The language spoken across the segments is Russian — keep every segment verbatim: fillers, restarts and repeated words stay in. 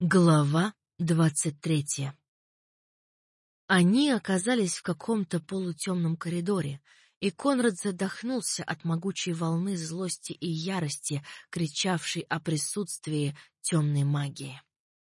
Глава двадцать третья. Они оказались в каком-то полутемном коридоре, и Конрад задохнулся от могучей волны злости и ярости, кричавшей о присутствии темной магии.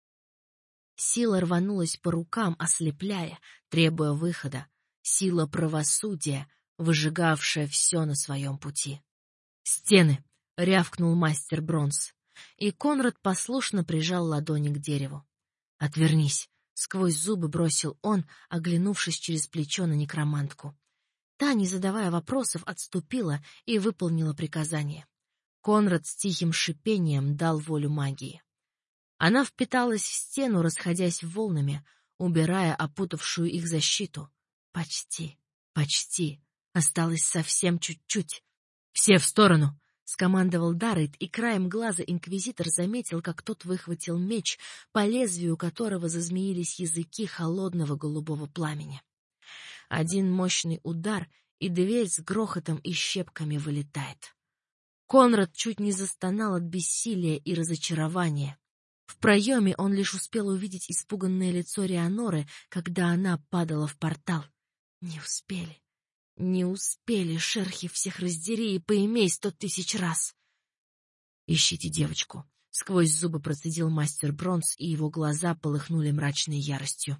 Сила рванулась по рукам, ослепляя, требуя выхода, сила правосудия, выжигавшая все на своем пути. «Стены!» — рявкнул мастер Бронз. И Конрад послушно прижал ладони к дереву. «Отвернись!» — сквозь зубы бросил он, оглянувшись через плечо на некромантку. Та, не задавая вопросов, отступила и выполнила приказание. Конрад с тихим шипением дал волю магии. Она впиталась в стену, расходясь волнами, убирая опутавшую их защиту. Почти, почти. Осталось совсем чуть-чуть. «Все в сторону!» — скомандовал Даррейт, и краем глаза инквизитор заметил, как тот выхватил меч, по лезвию которого зазмеились языки холодного голубого пламени. Один мощный удар, и дверь с грохотом и щепками вылетает. Конрад чуть не застонал от бессилия и разочарования. В проеме он лишь успел увидеть испуганное лицо Рианоры, когда она падала в портал. Не успели. Не успели, шерхи, всех раздери и поимей сто тысяч раз. «Ищите девочку», — сквозь зубы процедил мастер Бронз, и его глаза полыхнули мрачной яростью.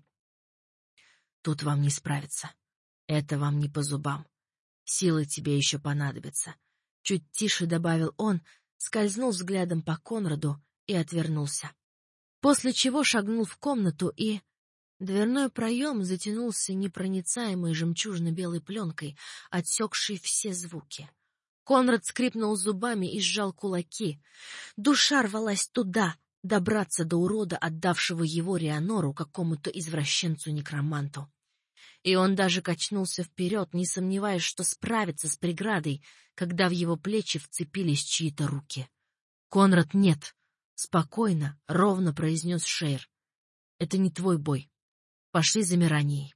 «Тут вам не справиться. Это вам не по зубам. Силы тебе еще понадобятся», — чуть тише добавил он, скользнул взглядом по Конраду и отвернулся. После чего шагнул в комнату и... Дверной проем затянулся непроницаемой жемчужно-белой пленкой, отсекшей все звуки. Конрад скрипнул зубами и сжал кулаки. Душа рвалась туда, добраться до урода, отдавшего его Рианору какому-то извращенцу-некроманту. И он даже качнулся вперед, не сомневаясь, что справится с преградой, когда в его плечи вцепились чьи-то руки. «Конрад, нет!» — спокойно, ровно произнес Шейр. «Это не твой бой. Пошли за Миранией».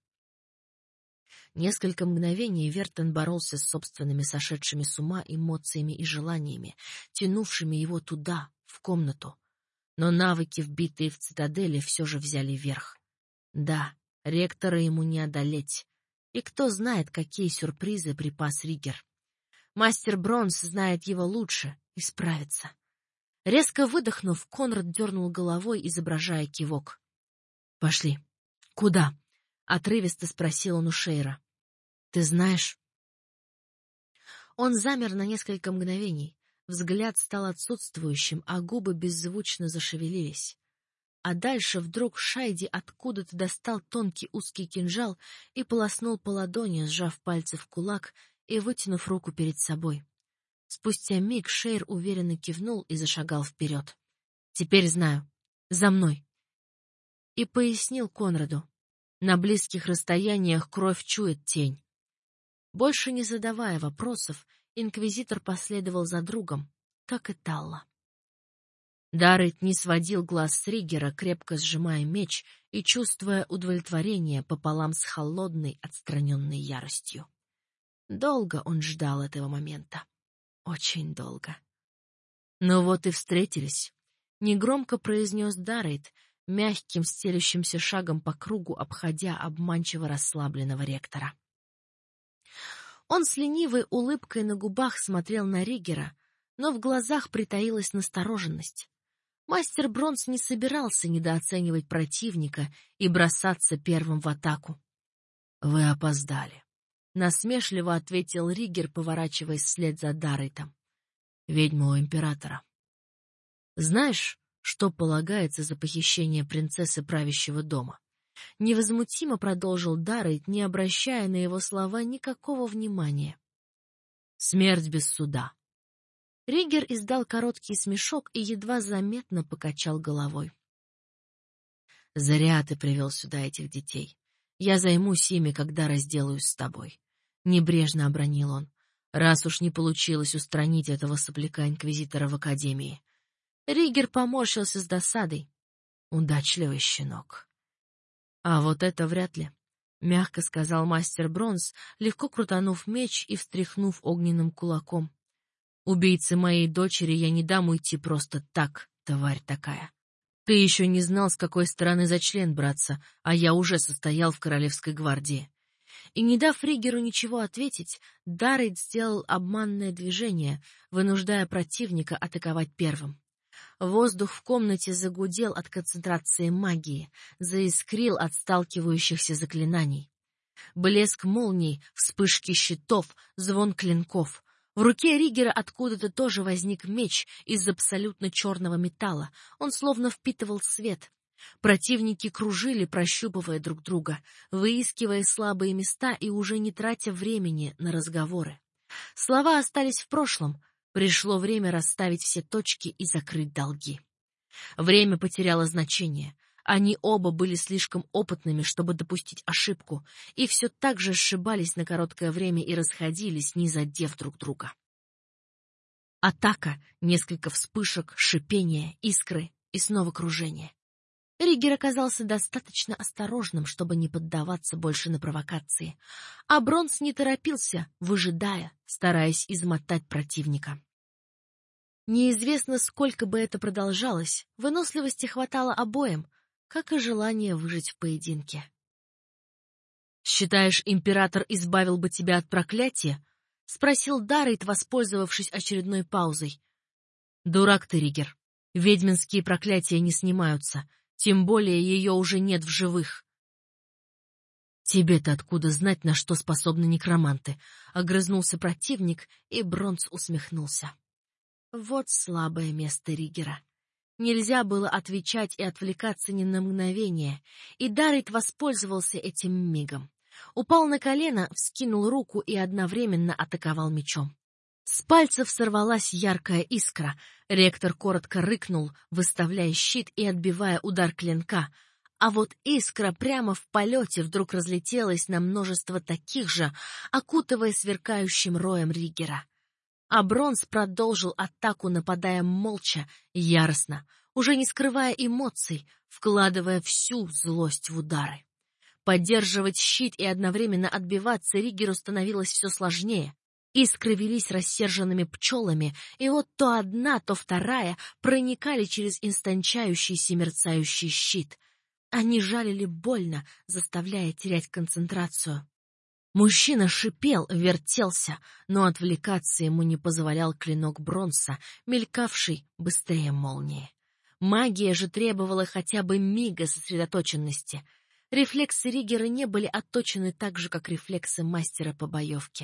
Несколько мгновений Вертон боролся с собственными сошедшими с ума эмоциями и желаниями, тянувшими его туда, в комнату. Но навыки, вбитые в цитадели, все же взяли верх. Да, ректора ему не одолеть. И кто знает, какие сюрпризы припас Риггер. Мастер Бронз знает его лучше и справится. Резко выдохнув, Конрад дернул головой, изображая кивок. «Пошли». «Куда?» — отрывисто спросил он у Шейра. «Ты знаешь?» Он замер на несколько мгновений. Взгляд стал отсутствующим, а губы беззвучно зашевелились. А дальше вдруг Шайди откуда-то достал тонкий узкий кинжал и полоснул по ладони, сжав пальцы в кулак и вытянув руку перед собой. Спустя миг Шейр уверенно кивнул и зашагал вперед. «Теперь знаю. За мной!» И пояснил Конраду. На близких расстояниях кровь чует тень. Больше не задавая вопросов, инквизитор последовал за другом, как и Талла. Даррейт не сводил глаз с Риггера, крепко сжимая меч и чувствуя удовлетворение пополам с холодной, отстраненной яростью. Долго он ждал этого момента. Очень долго. «Ну вот и встретились», — негромко произнес Даррейт, мягким стелющимся шагом по кругу, обходя обманчиво расслабленного ректора. Он с ленивой улыбкой на губах смотрел на Риггера, но в глазах притаилась настороженность. Мастер Бронз не собирался недооценивать противника и бросаться первым в атаку. «Вы опоздали», — насмешливо ответил Риггер, поворачиваясь вслед за Даррейтом. «Ведьма у императора. Знаешь, что полагается за похищение принцессы правящего дома?» Невозмутимо продолжил Даррейт, не обращая на его слова никакого внимания. «Смерть без суда». Риггер издал короткий смешок и едва заметно покачал головой. «Зря ты привел сюда этих детей. Я займусь ими, когда разделаюсь с тобой», — небрежно обронил он, раз уж не получилось устранить этого сопляка-инквизитора в академии. Риггер поморщился с досадой. Удачливый щенок. «А вот это вряд ли», — мягко сказал мастер Бронз, легко крутанув меч и встряхнув огненным кулаком. «Убийце моей дочери я не дам уйти просто так, тварь такая. Ты еще не знал, с какой стороны за член браться, а я уже состоял в Королевской гвардии. И, не дав Ригеру ничего ответить, Даррейд сделал обманное движение, вынуждая противника атаковать первым. Воздух в комнате загудел от концентрации магии, заискрил от сталкивающихся заклинаний. Блеск молний, вспышки щитов, звон клинков. В руке Ригера откуда-то тоже возник меч из абсолютно черного металла. Он словно впитывал свет. Противники кружили, прощупывая друг друга, выискивая слабые места и уже не тратя времени на разговоры. Слова остались в прошлом. Пришло время расставить все точки и закрыть долги. Время потеряло значение. Они оба были слишком опытными, чтобы допустить ошибку, и все так же сшибались на короткое время и расходились, не задев друг друга. Атака, несколько вспышек, шипение, искры и снова кружение. Ригер оказался достаточно осторожным, чтобы не поддаваться больше на провокации, а Бронс не торопился, выжидая, стараясь измотать противника. Неизвестно, сколько бы это продолжалось, выносливости хватало обоим, как и желание выжить в поединке. «Считаешь, император избавил бы тебя от проклятия?» — спросил Даррейд, воспользовавшись очередной паузой. «Дурак ты, Ригер. Ведьминские проклятия не снимаются, тем более ее уже нет в живых». «Тебе-то откуда знать, на что способны некроманты?» — огрызнулся противник, и Бронс усмехнулся. Вот слабое место Ригера. Нельзя было отвечать и отвлекаться ни на мгновение, и Даррейд воспользовался этим мигом. Упал на колено, вскинул руку и одновременно атаковал мечом. С пальцев сорвалась яркая искра. Ректор коротко рыкнул, выставляя щит и отбивая удар клинка. А вот искра прямо в полете вдруг разлетелась на множество таких же, окутывая сверкающим роем Ригера. А Бронс продолжил атаку, нападая молча, яростно, уже не скрывая эмоций, вкладывая всю злость в удары. Поддерживать щит и одновременно отбиваться Ригеру становилось все сложнее. Искры велись рассерженными пчелами, и вот то одна, то вторая проникали через истончающийся мерцающий щит. Они жалили больно, заставляя терять концентрацию. Мужчина шипел, вертелся, но отвлекаться ему не позволял клинок Бронса, мелькавший быстрее молнии. Магия же требовала хотя бы мига сосредоточенности. Рефлексы Ригера не были отточены так же, как рефлексы мастера по боевке.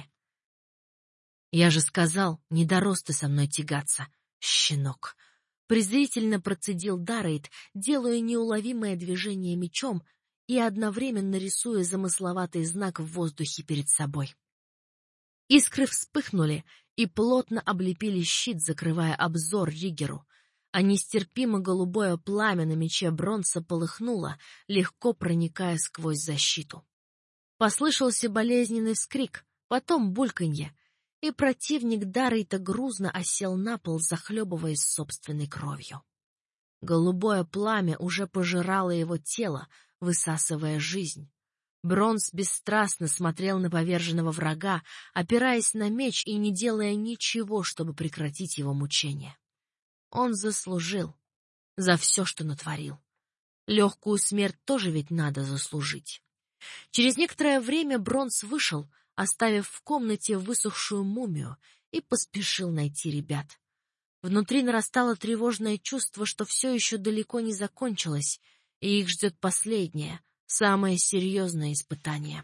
«Я же сказал, не дорос ты со мной тягаться, щенок!» Презрительно процедил Даррейд, делая неуловимое движение мечом и одновременно рисуя замысловатый знак в воздухе перед собой. Искры вспыхнули и плотно облепили щит, закрывая обзор Ригеру, а нестерпимо голубое пламя на мече Бронса полыхнуло, легко проникая сквозь защиту. Послышался болезненный вскрик, потом бульканье, и противник Даррейда грузно осел на пол, захлебываясь собственной кровью. Голубое пламя уже пожирало его тело, высасывая жизнь. Бронс бесстрастно смотрел на поверженного врага, опираясь на меч и не делая ничего, чтобы прекратить его мучения. Он заслужил за все, что натворил. Легкую смерть тоже ведь надо заслужить. Через некоторое время Бронс вышел, оставив в комнате высохшую мумию, и поспешил найти ребят. Внутри нарастало тревожное чувство, что все еще далеко не закончилось, и их ждет последнее, самое серьезное испытание.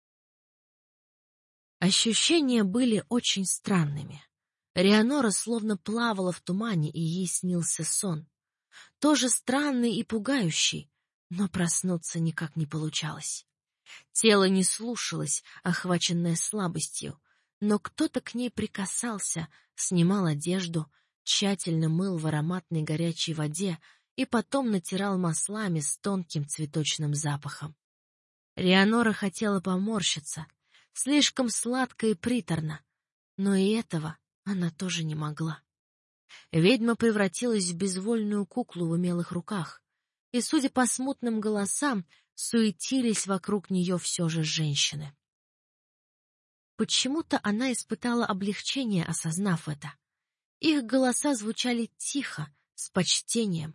Ощущения были очень странными. Реанора словно плавала в тумане, и ей снился сон. Тоже странный и пугающий, но проснуться никак не получалось. Тело не слушалось, охваченное слабостью, но кто-то к ней прикасался, снимал одежду, тщательно мыл в ароматной горячей воде и потом натирал маслами с тонким цветочным запахом. Реанора хотела поморщиться, слишком сладко и приторно, но и этого она тоже не могла. Ведьма превратилась в безвольную куклу в умелых руках, и, судя по смутным голосам, суетились вокруг нее все же женщины. Почему-то она испытала облегчение, осознав это. Их голоса звучали тихо, с почтением,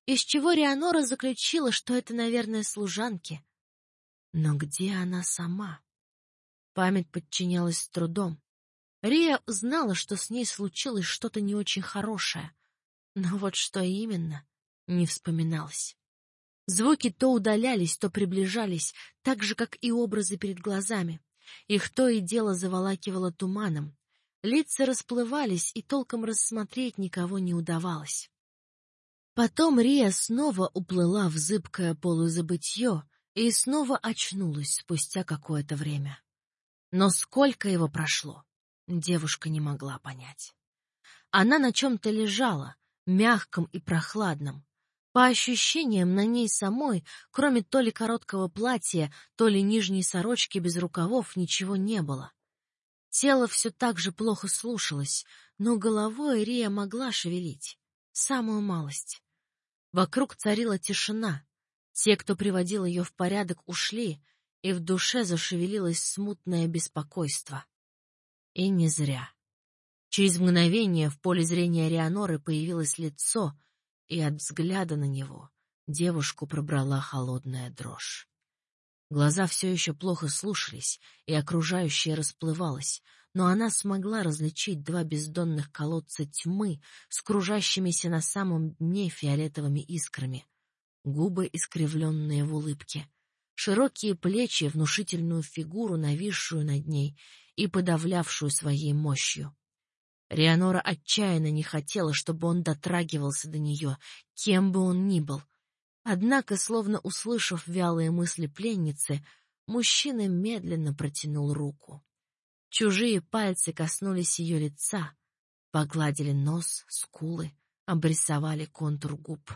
из чего Рианора заключила, что это, наверное, служанки. Но где она сама? Память подчинялась с трудом. Рия знала, что с ней случилось что-то не очень хорошее, но вот что именно, не вспоминалось. Звуки то удалялись, то приближались, так же, как и образы перед глазами. Их то и дело заволакивало туманом. Лица расплывались, и толком рассмотреть никого не удавалось. Потом Рия снова уплыла в зыбкое полузабытье и снова очнулась спустя какое-то время. Но сколько его прошло, девушка не могла понять. Она на чем-то лежала, мягком и прохладном. По ощущениям, на ней самой, кроме то ли короткого платья, то ли нижней сорочки без рукавов, ничего не было. Тело все так же плохо слушалось, но головой Рия могла шевелить. Самую малость. Вокруг царила тишина. Те, кто приводил ее в порядок, ушли, и в душе зашевелилось смутное беспокойство. И не зря. Через мгновение в поле зрения Рианоры появилось лицо, и от взгляда на него девушку пробрала холодная дрожь. Глаза все еще плохо слушались, и окружающее расплывалось, но она смогла различить два бездонных колодца тьмы с кружащимися на самом дне фиолетовыми искрами, губы, искривленные в улыбке, широкие плечи, внушительную фигуру, нависшую над ней и подавлявшую своей мощью. Рианора отчаянно не хотела, чтобы он дотрагивался до нее, кем бы он ни был. Однако, словно услышав вялые мысли пленницы, мужчина медленно протянул руку. Чужие пальцы коснулись ее лица, погладили нос, скулы, обрисовали контур губ.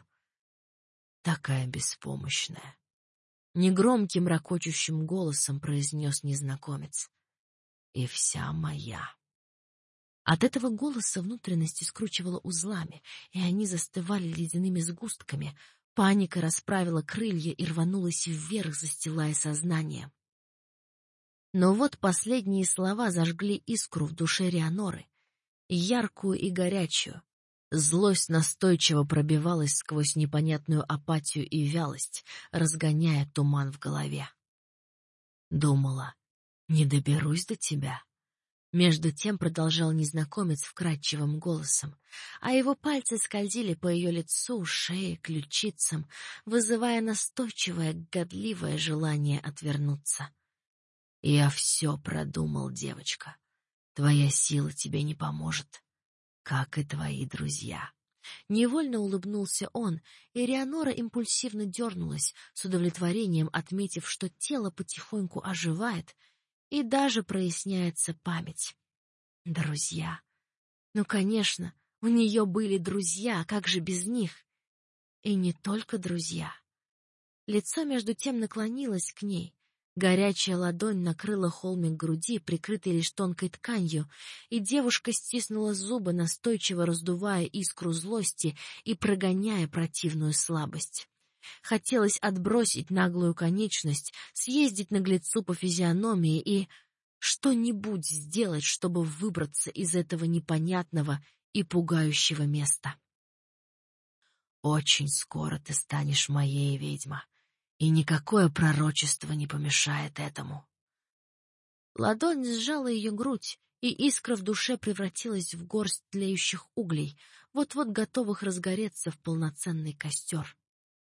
Такая беспомощная. Негромким ракочущим голосом произнес незнакомец. И вся моя. От этого голоса внутренности скручивало узлами, и они застывали ледяными сгустками. Паника расправила крылья и рванулась вверх, застилая сознание. Но вот последние слова зажгли искру в душе Рианоры, яркую и горячую. Злость настойчиво пробивалась сквозь непонятную апатию и вялость, разгоняя туман в голове. Думала, не доберусь до тебя. Между тем продолжал незнакомец вкрадчивым голосом, а его пальцы скользили по ее лицу, шее, ключицам, вызывая настойчивое, годливое желание отвернуться. «Я все продумал, девочка. Твоя сила тебе не поможет, как и твои друзья». Невольно улыбнулся он, и Рианора импульсивно дернулась, с удовлетворением отметив, что тело потихоньку оживает, и даже проясняется память. Друзья. Ну, конечно, у нее были друзья, как же без них? И не только друзья. Лицо между тем наклонилось к ней. Горячая ладонь накрыла холмик груди, прикрытый лишь тонкой тканью, и девушка стиснула зубы, настойчиво раздувая искру злости и прогоняя противную слабость. Хотелось отбросить наглую конечность, съездить наглецу по физиономии и что-нибудь сделать, чтобы выбраться из этого непонятного и пугающего места. «Очень скоро ты станешь моей, ведьма, и никакое пророчество не помешает этому». Ладонь сжала ее грудь, и искра в душе превратилась в горсть тлеющих углей, вот-вот готовых разгореться в полноценный костер.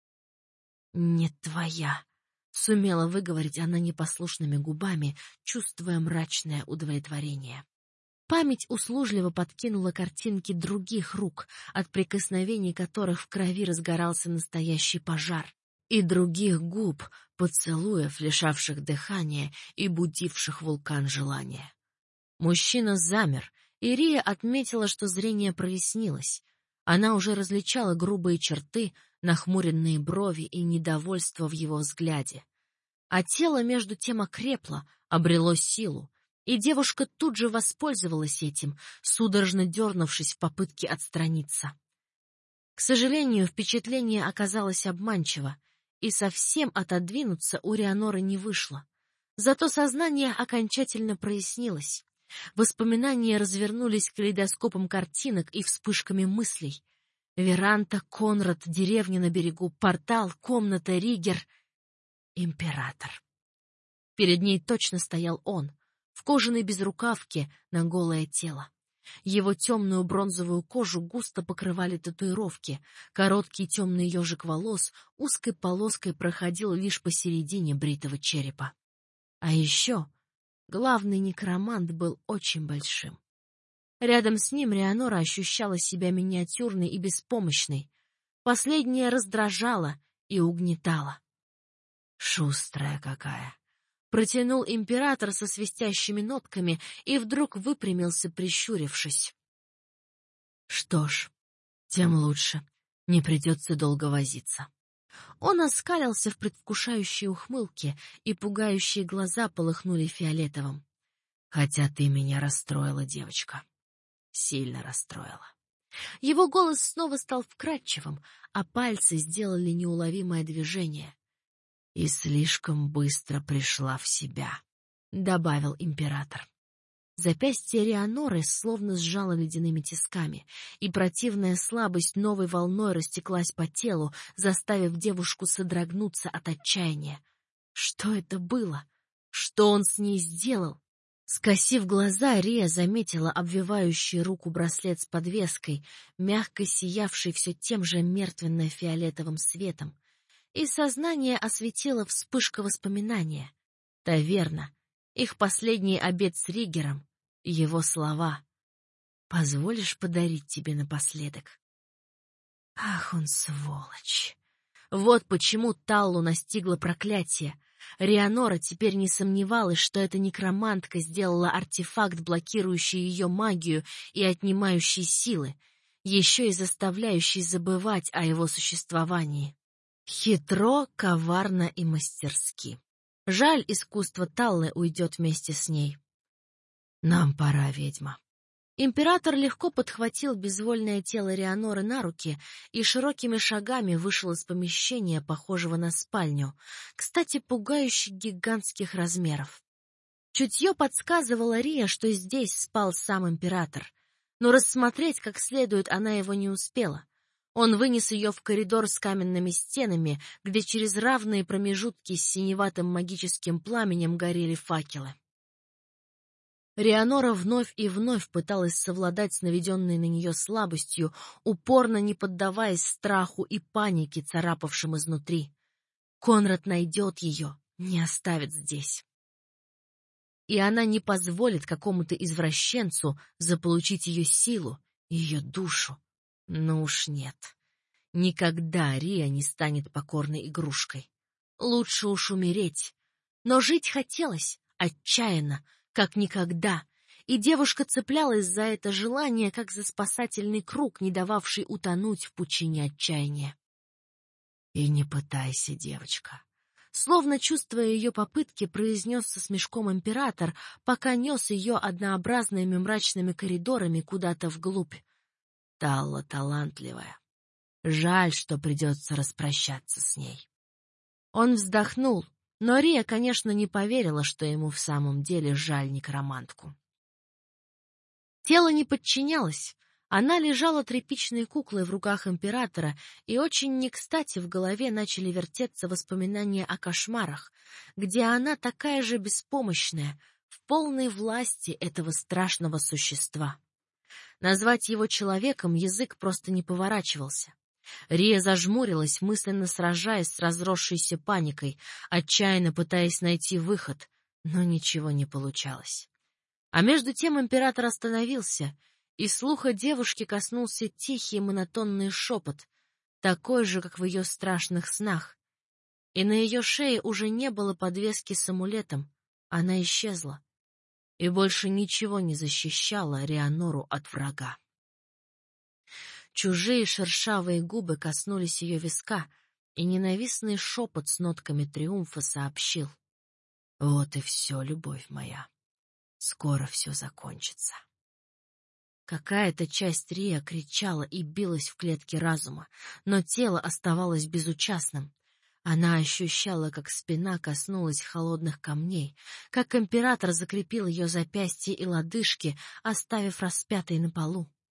«Не твоя», — сумела выговорить она непослушными губами, чувствуя мрачное удовлетворение. Память услужливо подкинула картинки других рук, от прикосновений которых в крови разгорался настоящий пожар, и других губ, поцелуев, лишавших дыхания и будивших вулкан желания. Мужчина замер, и Рия отметила, что зрение прояснилось. Она уже различала грубые черты, нахмуренные брови и недовольство в его взгляде. А тело между тем окрепло, обрело силу, и девушка тут же воспользовалась этим, судорожно дернувшись в попытке отстраниться. К сожалению, впечатление оказалось обманчиво, и совсем отодвинуться у Рианоры не вышло. Зато сознание окончательно прояснилось. Воспоминания развернулись калейдоскопом картинок и вспышками мыслей. Веранта, Конрад, деревня на берегу, портал, комната, Ригер. Император. Перед ней точно стоял он, в кожаной безрукавке на голое тело. Его темную бронзовую кожу густо покрывали татуировки, короткий темный ежик волос узкой полоской проходил лишь посередине бритого черепа. А еще главный некромант был очень большим. Рядом с ним Рианора ощущала себя миниатюрной и беспомощной. Последнее раздражало и угнетало. «Шустрая какая!» — протянул император со свистящими нотками и вдруг выпрямился, прищурившись. «Что ж, тем лучше. Не придется долго возиться». Он оскалился в предвкушающей ухмылке, и пугающие глаза полыхнули фиолетовым. «Хотя ты меня расстроила, девочка. Сильно расстроила». Его голос снова стал вкрадчивым, а пальцы сделали неуловимое движение. «И слишком быстро пришла в себя», — добавил император. Запястье Рианоры словно сжало ледяными тисками, и противная слабость новой волной растеклась по телу, заставив девушку содрогнуться от отчаяния. Что это было? Что он с ней сделал? Скосив глаза, Рия заметила обвивающий руку браслет с подвеской, мягко сиявший все тем же мертвенно-фиолетовым светом, и сознание осветило вспышка воспоминания. Таверна, их последний обед с Ригером, его слова. «Позволишь подарить тебе напоследок?» Ах, он сволочь! Вот почему Таллу настигло проклятие. Рианора теперь не сомневалась, что эта некромантка сделала артефакт, блокирующий ее магию и отнимающий силы, еще и заставляющий забывать о его существовании. Хитро, коварно и мастерски. Жаль, искусство Таллы уйдет вместе с ней. «Нам пора, ведьма». Император легко подхватил безвольное тело Рианоры на руки и широкими шагами вышел из помещения, похожего на спальню, кстати, пугающе гигантских размеров. Чутье подсказывало Рия, что здесь спал сам император, но рассмотреть как следует она его не успела. Он вынес ее в коридор с каменными стенами, где через равные промежутки с синеватым магическим пламенем горели факелы. Рианора вновь и вновь пыталась совладать с наведенной на нее слабостью, упорно не поддаваясь страху и панике, царапавшим изнутри. Конрад найдет ее, не оставит здесь. И она не позволит какому-то извращенцу заполучить ее силу, ее душу. Ну уж нет. Никогда Рия не станет покорной игрушкой. Лучше уж умереть. Но жить хотелось, отчаянно, как никогда, и девушка цеплялась за это желание, как за спасательный круг, не дававший утонуть в пучине отчаяния. «И не пытайся, девочка», — словно чувствуя ее попытки, произнес со смешком император, пока нес ее однообразными мрачными коридорами куда-то вглубь. «Талла талантливая. Жаль, что придется распрощаться с ней». Он вздохнул. Но Рия, конечно, не поверила, что ему в самом деле жаль некромантку. Тело не подчинялось. Она лежала тряпичной куклой в руках императора, и очень не кстати в голове начали вертеться воспоминания о кошмарах, где она такая же беспомощная, в полной власти этого страшного существа. Назвать его человеком язык просто не поворачивался. Рия зажмурилась, мысленно сражаясь с разросшейся паникой, отчаянно пытаясь найти выход, но ничего не получалось. А между тем император остановился, и слуха девушки коснулся тихий монотонный шепот, такой же, как в ее страшных снах. И на ее шее уже не было подвески с амулетом, она исчезла, и больше ничего не защищало Рианору от врага. Чужие шершавые губы коснулись ее виска, и ненавистный шепот с нотками триумфа сообщил: «Вот и все, любовь моя. Скоро все закончится». Какая-то часть Рия кричала и билась в клетке разума, но тело оставалось безучастным. Она ощущала, как спина коснулась холодных камней, как император закрепил ее запястья и лодыжки, оставив распятой на полу.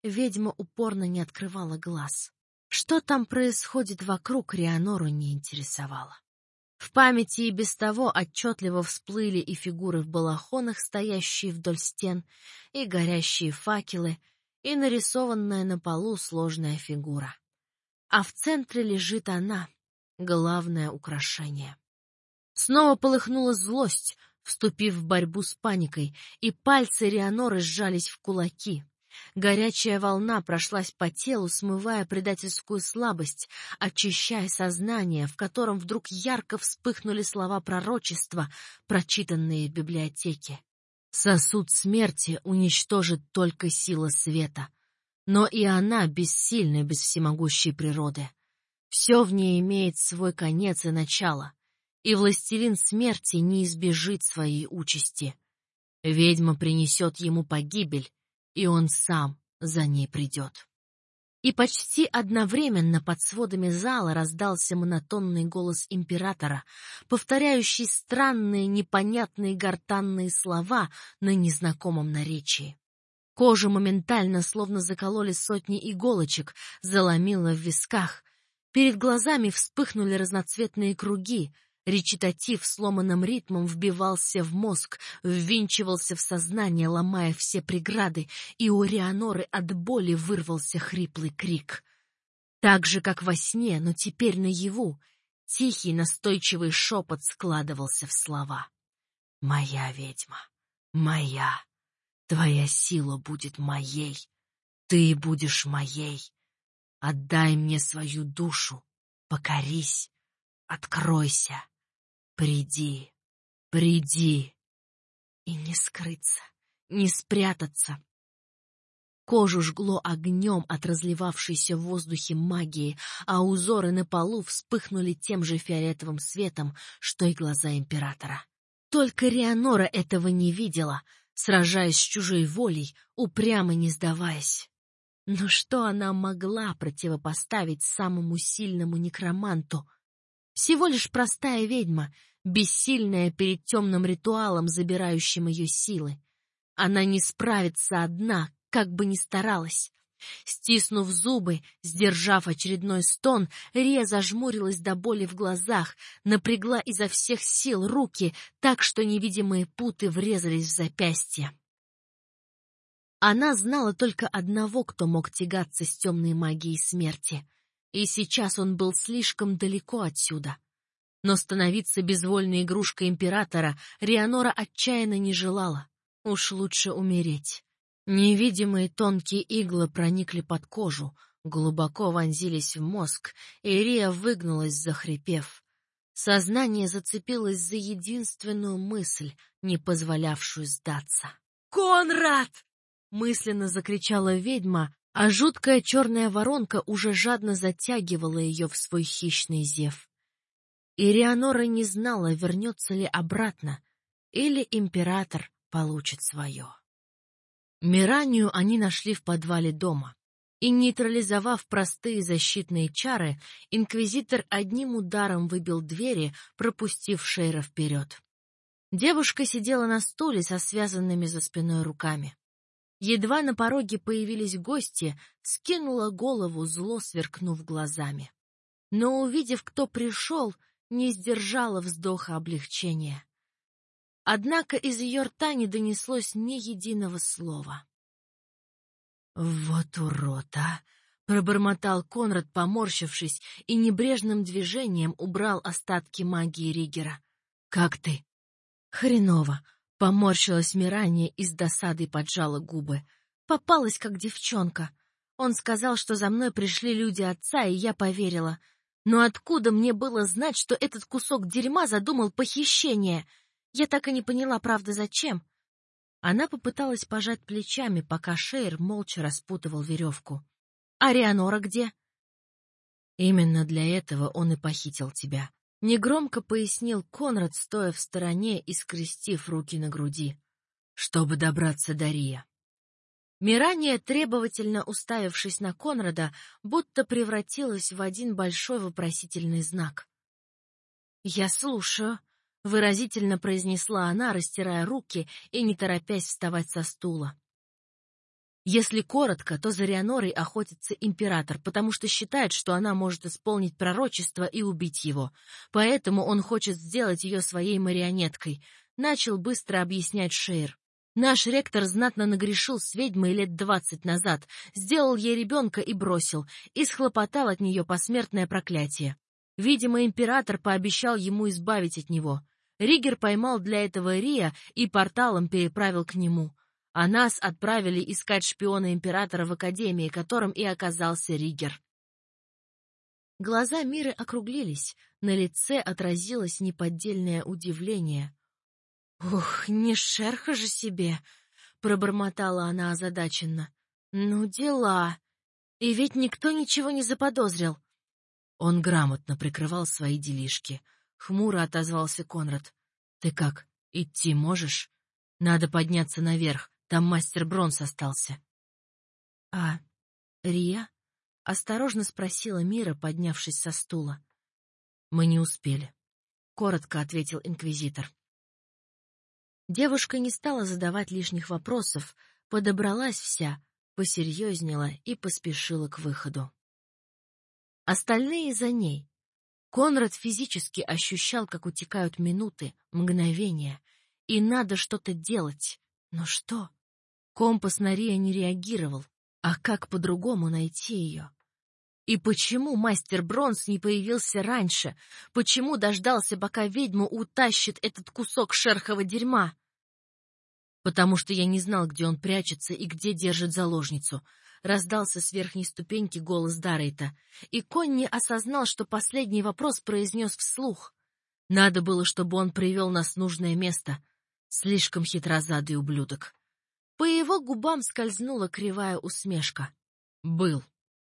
ведьма упорно не открывала глаз. Что там происходит вокруг, Рианору не интересовало. В памяти и без того отчетливо всплыли и фигуры в балахонах, стоящие вдоль стен, и горящие факелы, и нарисованная на полу сложная фигура. А в центре лежит она, главное украшение. Снова полыхнула злость, вступив в борьбу с паникой, и пальцы Рианоры сжались в кулаки. Горячая волна прошлась по телу, смывая предательскую слабость, очищая сознание, в котором вдруг ярко вспыхнули слова пророчества, прочитанные в библиотеке. Сосуд смерти уничтожит только сила света, но и она бессильна без всемогущей природы. Все в ней имеет свой конец и начало, и властелин смерти не избежит своей участи. Ведьма принесет ему погибель, и он сам за ней придет. И почти одновременно под сводами зала раздался монотонный голос императора, повторяющий странные, непонятные гортанные слова на незнакомом наречии. Кожу моментально словно закололи сотни иголочек, заломило в висках. Перед глазами вспыхнули разноцветные круги. Речитатив сломанным ритмом вбивался в мозг, ввинчивался в сознание, ломая все преграды, и у Рианоры от боли вырвался хриплый крик. Так же, как во сне, но теперь наяву, тихий настойчивый шепот складывался в слова. «Моя ведьма, моя, твоя сила будет моей, ты будешь моей. Отдай мне свою душу, покорись, откройся. Приди, приди!» И не скрыться, не спрятаться. Кожу жгло огнем от разливавшейся в воздухе магии, а узоры на полу вспыхнули тем же фиолетовым светом, что и глаза императора. Только Рианора этого не видела, сражаясь с чужой волей, упрямо не сдаваясь. Но что она могла противопоставить самому сильному некроманту? Всего лишь простая ведьма, бессильная перед темным ритуалом, забирающим ее силы. Она не справится одна, как бы ни старалась. Стиснув зубы, сдержав очередной стон, Рия зажмурилась до боли в глазах, напрягла изо всех сил руки, так что невидимые путы врезались в запястья. Она знала только одного, кто мог тягаться с темной магией смерти. И сейчас он был слишком далеко отсюда. Но становиться безвольной игрушкой императора Рианора отчаянно не желала. Уж лучше умереть. Невидимые тонкие иглы проникли под кожу, глубоко вонзились в мозг, и Рия выгнулась, захрипев. Сознание зацепилось за единственную мысль, не позволявшую сдаться. «Конрад!» — мысленно закричала ведьма, а жуткая черная воронка уже жадно затягивала ее в свой хищный зев. И Рианора не знала, вернется ли обратно, или император получит свое. Миранию они нашли в подвале дома, и, нейтрализовав простые защитные чары, инквизитор одним ударом выбил двери, пропустив Шейра вперед. Девушка сидела на стуле со связанными за спиной руками. Едва на пороге появились гости, скинула голову, зло сверкнув глазами. Но, увидев, кто пришел, не сдержала вздоха облегчения. Однако из ее рта не донеслось ни единого слова. «Вот урод, а!» — пробормотал Конрад, поморщившись, и небрежным движением убрал остатки магии Ригера. «Как ты?» «Хреново!» — поморщилась Мирания и с досадой поджала губы. «Попалась, как девчонка. Он сказал, что за мной пришли люди отца, и я поверила. Но откуда мне было знать, что этот кусок дерьма задумал похищение? Я так и не поняла, правда, зачем?» Она попыталась пожать плечами, пока Шейр молча распутывал веревку. «А Рианора где?» «Именно для этого он и похитил тебя», — негромко пояснил Конрад, стоя в стороне и скрестив руки на груди. «Чтобы добраться до Рия». Мирания, требовательно уставившись на Конрада, будто превратилась в один большой вопросительный знак. «Я слушаю», — выразительно произнесла она, растирая руки и не торопясь вставать со стула. Если коротко, то за Рианорой охотится император, потому что считает, что она может исполнить пророчество и убить его. Поэтому он хочет сделать ее своей марионеткой, начал быстро объяснять Шейр. Наш ректор знатно нагрешил с ведьмой лет двадцать назад, сделал ей ребенка и бросил, и схлопотал от нее посмертное проклятие. Видимо, император пообещал ему избавить от него. Ригер поймал для этого Рия и порталом переправил к нему. А нас отправили искать шпиона императора в академии, которым и оказался Ригер. Глаза Миры округлились, на лице отразилось неподдельное удивление. «Ух, не шерха же себе!» — пробормотала она озадаченно. «Ну, дела! И ведь никто ничего не заподозрил!» Он грамотно прикрывал свои делишки. Хмуро отозвался Конрад. «Ты как, идти можешь? Надо подняться наверх. Там мастер Бронс остался. — А Рия? — осторожно спросила Мира, поднявшись со стула. — Мы не успели, — коротко ответил инквизитор. Девушка не стала задавать лишних вопросов, подобралась вся, посерьезнела и поспешила к выходу. Остальные за ней. Конрад физически ощущал, как утекают минуты, мгновения, и надо что-то делать. Но что? Компас на Рия не реагировал, а как по-другому найти ее? И почему мастер Бронс не появился раньше? Почему дождался, пока ведьму утащит этот кусок шерхового дерьма? Потому что я не знал, где он прячется и где держит заложницу. Раздался с верхней ступеньки голос Даррейта, и Конни осознал, что последний вопрос произнес вслух. Надо было, чтобы он привел нас в нужное место. Слишком хитрозадый ублюдок. По его губам скользнула кривая усмешка. Был.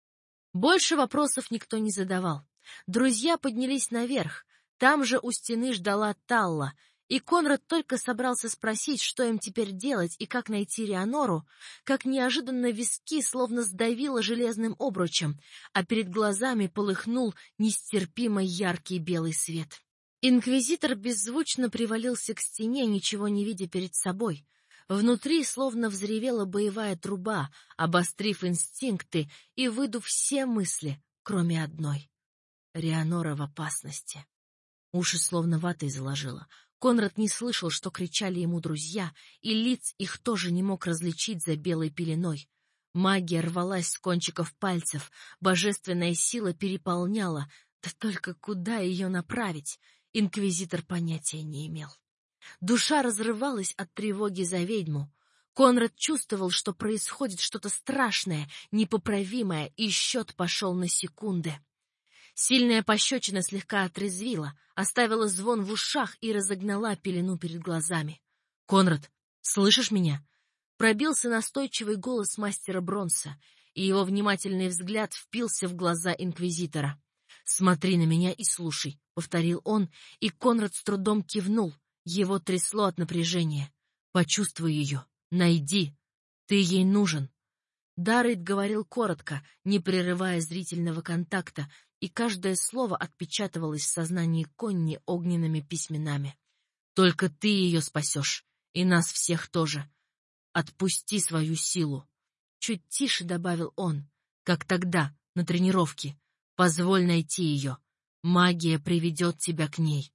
Больше вопросов никто не задавал. Друзья поднялись наверх. Там же у стены ждала Талла, и Конрад только собрался спросить, что им теперь делать и как найти Рианору, как неожиданно виски словно сдавило железным обручем, а перед глазами полыхнул нестерпимо яркий белый свет. Инквизитор беззвучно привалился к стене, ничего не видя перед собой. Внутри словно взревела боевая труба, обострив инстинкты и выдув все мысли, кроме одной. Рианора в опасности. Уши словно ватой заложило. Конрад не слышал, что кричали ему друзья, и лиц их тоже не мог различить за белой пеленой. Магия рвалась с кончиков пальцев, божественная сила переполняла. Да только куда ее направить, инквизитор понятия не имел. Душа разрывалась от тревоги за ведьму. Конрад чувствовал, что происходит что-то страшное, непоправимое, и счет пошел на секунды. Сильная пощечина слегка отрезвила, оставила звон в ушах и разогнала пелену перед глазами. — Конрад, слышишь меня? Пробился настойчивый голос мастера Бронса, и его внимательный взгляд впился в глаза инквизитора. — Смотри на меня и слушай, — повторил он, и Конрад с трудом кивнул. Его трясло от напряжения. Почувствуй ее, найди. Ты ей нужен. Даррейт говорил коротко, не прерывая зрительного контакта, и каждое слово отпечатывалось в сознании Конни огненными письменами. Только ты ее спасешь, и нас всех тоже. Отпусти свою силу. Чуть тише добавил он, как тогда, на тренировке. Позволь найти ее. Магия приведет тебя к ней.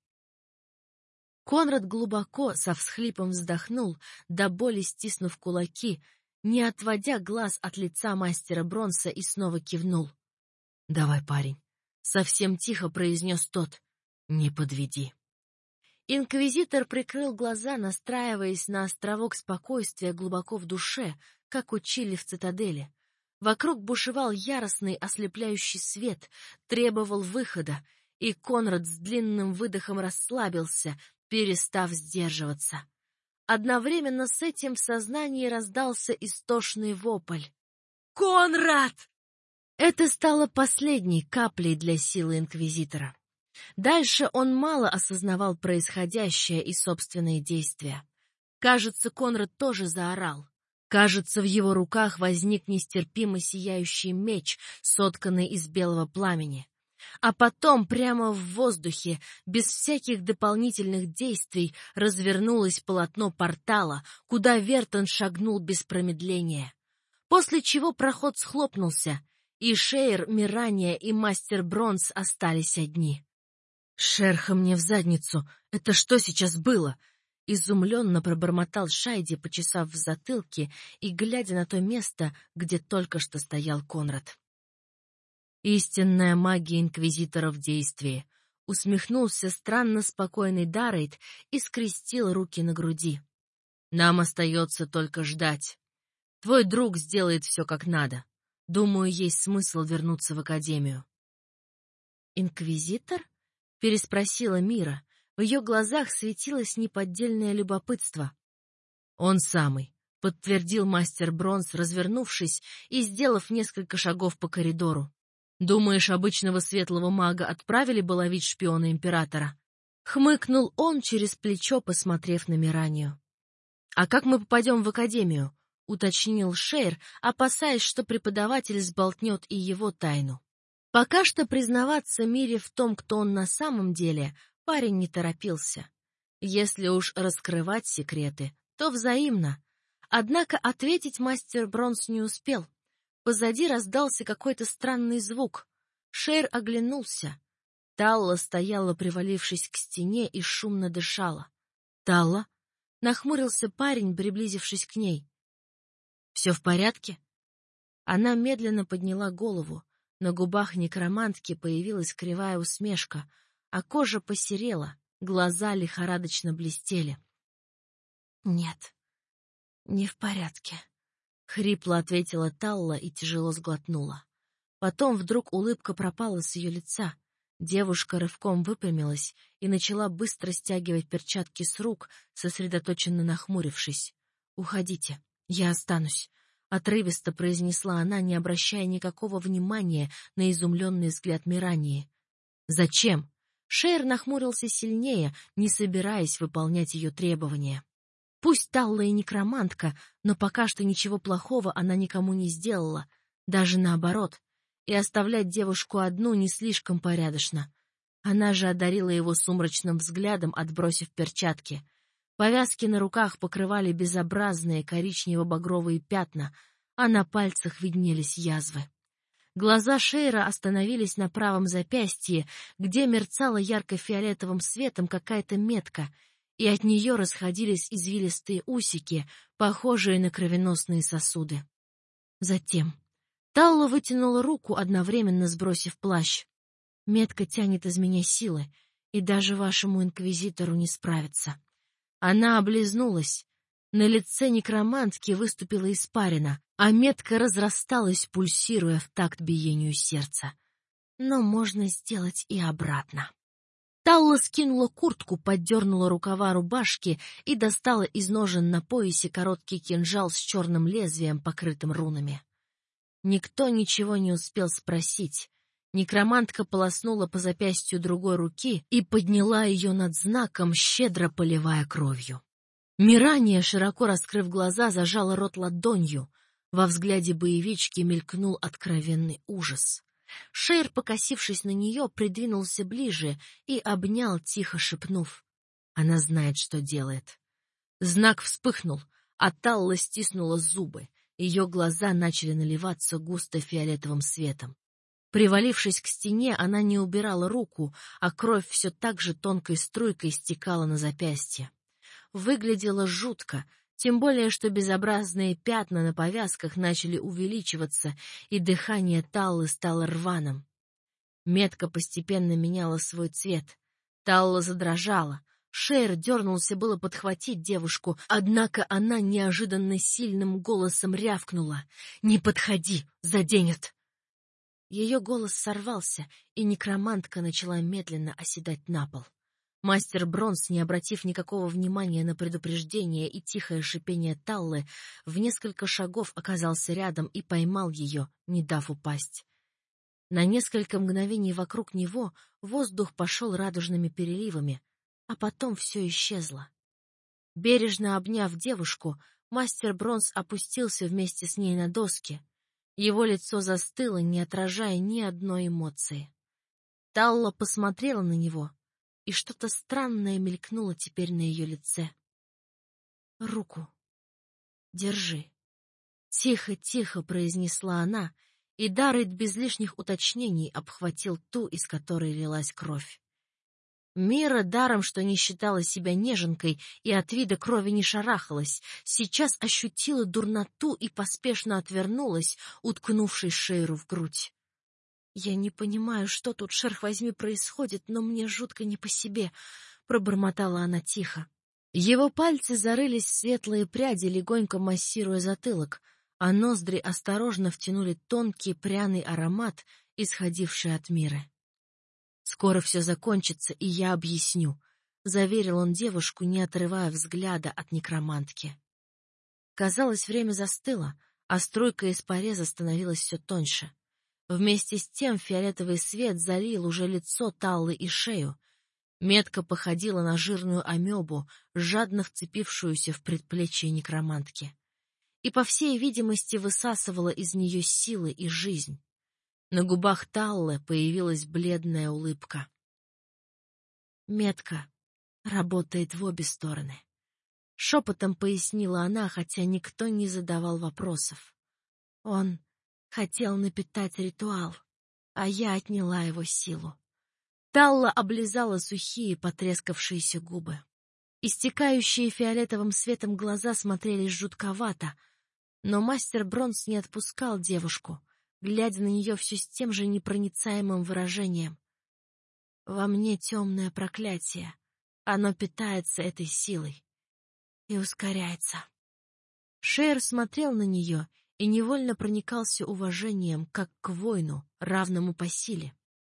Конрад глубоко, со всхлипом вздохнул, до боли стиснув кулаки, не отводя глаз от лица мастера Бронса, и снова кивнул. — Давай, парень, — совсем тихо произнес тот, — не подведи. Инквизитор прикрыл глаза, настраиваясь на островок спокойствия глубоко в душе, как учили в цитадели. Вокруг бушевал яростный ослепляющий свет, требовал выхода, и Конрад с длинным выдохом расслабился, перестав сдерживаться. Одновременно с этим в сознании раздался истошный вопль. «Конрад!» Это стало последней каплей для силы инквизитора. Дальше он мало осознавал происходящее и собственные действия. Кажется, Конрад тоже заорал. Кажется, в его руках возник нестерпимо сияющий меч, сотканный из белого пламени. А потом прямо в воздухе, без всяких дополнительных действий, развернулось полотно портала, куда Вертон шагнул без промедления. после чего проход схлопнулся, и Шейр, Мирания и Мастер Бронз остались одни. «Шерха мне в задницу! Это что сейчас было?» Изумленно пробормотал Шайди, почесав в затылке и глядя на то место, где только что стоял Конрад. «Истинная магия Инквизитора в действии», — усмехнулся странно спокойный Даррейд и скрестил руки на груди. «Нам остается только ждать. Твой друг сделает все как надо. Думаю, есть смысл вернуться в Академию». «Инквизитор?» — переспросила Мира. В ее глазах светилось неподдельное любопытство. «Он самый», — подтвердил Мастер Бронз, развернувшись и сделав несколько шагов по коридору. «Думаешь, обычного светлого мага отправили бы ловить шпиона Императора?» Хмыкнул он через плечо, посмотрев на Миранию. «А как мы попадем в Академию?» — уточнил Шейр, опасаясь, что преподаватель сболтнет и его тайну. Пока что признаваться Мире в том, кто он на самом деле, парень не торопился. Если уж раскрывать секреты, то взаимно. Однако ответить Мастер Бронз не успел. Позади раздался какой-то странный звук. Шейр оглянулся. Талла стояла, привалившись к стене, и шумно дышала. «Талла?» — нахмурился парень, приблизившись к ней. «Все в порядке?» Она медленно подняла голову. На губах некромантки появилась кривая усмешка, а кожа посерела, глаза лихорадочно блестели. «Нет, не в порядке», — хрипло ответила Талла и тяжело сглотнула. Потом вдруг улыбка пропала с ее лица. Девушка рывком выпрямилась и начала быстро стягивать перчатки с рук, сосредоточенно нахмурившись. «Уходите, я останусь», — отрывисто произнесла она, не обращая никакого внимания на изумленный взгляд Мирании. «Зачем?» Шейр нахмурился сильнее, не собираясь выполнять ее требования. Пусть Талла и некромантка, но пока что ничего плохого она никому не сделала, даже наоборот, и оставлять девушку одну не слишком порядочно. Она же одарила его сумрачным взглядом, отбросив перчатки. Повязки на руках покрывали безобразные коричнево-багровые пятна, а на пальцах виднелись язвы. Глаза Шейра остановились на правом запястье, где мерцала ярко-фиолетовым светом какая-то метка, и от нее расходились извилистые усики, похожие на кровеносные сосуды. Затем Талла вытянула руку, одновременно сбросив плащ. «Метка тянет из меня силы, и даже вашему инквизитору не справиться». Она облизнулась. На лице некромантки выступила испарина, а метка разрасталась, пульсируя в такт биению сердца. Но можно сделать и обратно. Талла скинула куртку, поддернула рукава рубашки и достала из ножен на поясе короткий кинжал с черным лезвием, покрытым рунами. Никто ничего не успел спросить. Некромантка полоснула по запястью другой руки и подняла ее над знаком, щедро поливая кровью. Мирания, широко раскрыв глаза, зажала рот ладонью. Во взгляде боевички мелькнул откровенный ужас. Шейр, покосившись на нее, придвинулся ближе и обнял, тихо шепнув: «Она знает, что делает». Знак вспыхнул, а Талла стиснула зубы. Ее глаза начали наливаться густо фиолетовым светом. Привалившись к стене, она не убирала руку, а кровь все так же тонкой струйкой стекала на запястье. Выглядело жутко, тем более что безобразные пятна на повязках начали увеличиваться, и дыхание Таллы стало рваным. Метка постепенно меняла свой цвет. Талла задрожала. Шейр дернулся было подхватить девушку, однако она неожиданно сильным голосом рявкнула: «Не подходи, заденет!» Ее голос сорвался, и некромантка начала медленно оседать на пол. Мастер Бронз, не обратив никакого внимания на предупреждение и тихое шипение Таллы, в несколько шагов оказался рядом и поймал ее, не дав упасть. На несколько мгновений вокруг него воздух пошел радужными переливами, а потом все исчезло. Бережно обняв девушку, мастер Бронз опустился вместе с ней на доски. Его лицо застыло, не отражая ни одной эмоции. Талла посмотрела на него, и что-то странное мелькнуло теперь на ее лице. «Руку. Держи». Тихо-тихо произнесла она, и Даррейт без лишних уточнений обхватил ту, из которой лилась кровь. Мира, даром что не считала себя неженкой и от вида крови не шарахалась, сейчас ощутила дурноту и поспешно отвернулась, уткнувшись Шейру в грудь. «Я не понимаю, что тут, шерх возьми, происходит, но мне жутко не по себе», — пробормотала она тихо. Его пальцы зарылись в светлые пряди, легонько массируя затылок, а ноздри осторожно втянули тонкий пряный аромат, исходивший от Миры. «Скоро все закончится, и я объясню», — заверил он девушку, не отрывая взгляда от некромантки. Казалось, время застыло, а струйка из пореза становилась все тоньше. Вместе с тем фиолетовый свет залил уже лицо Таллы и шею. Метка походила на жирную амебу, жадно вцепившуюся в предплечье некромантки. И, по всей видимости, высасывала из нее силы и жизнь. На губах Таллы появилась бледная улыбка. «Метка работает в обе стороны», — шепотом пояснила она, хотя никто не задавал вопросов. «Он хотел напитать ритуал, а я отняла его силу». Талла облизала сухие потрескавшиеся губы. Истекающие фиолетовым светом глаза смотрелись жутковато, но мастер Бронс не отпускал девушку, глядя на нее все с тем же непроницаемым выражением. «Во мне темное проклятие. Оно питается этой силой и ускоряется». Шейр смотрел на нее и невольно проникался уважением, как к воину, равному по силе.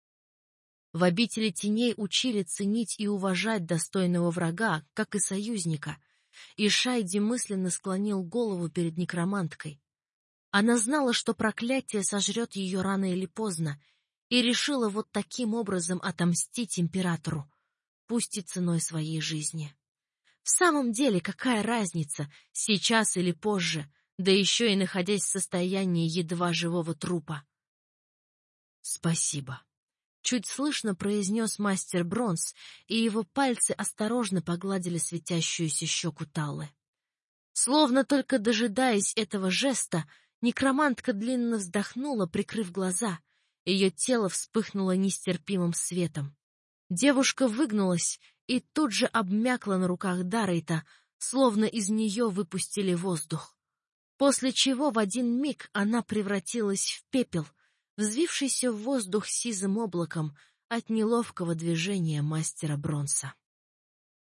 В обители теней учили ценить и уважать достойного врага, как и союзника, и Шайди мысленно склонил голову перед некроманткой. Она знала, что проклятие сожрет ее рано или поздно, и решила вот таким образом отомстить императору, пусть и ценой своей жизни. В самом деле, какая разница, сейчас или позже, да еще и находясь в состоянии едва живого трупа? «Спасибо», — чуть слышно произнес мастер Бронс, и его пальцы осторожно погладили светящуюся щеку Таллы. Словно только дожидаясь этого жеста, некромантка длинно вздохнула, прикрыв глаза. Ее тело вспыхнуло нестерпимым светом. Девушка выгнулась и тут же обмякла на руках Даррейта, словно из нее выпустили воздух. После чего в один миг она превратилась в пепел, взвившийся в воздух сизым облаком от неловкого движения мастера Бронса.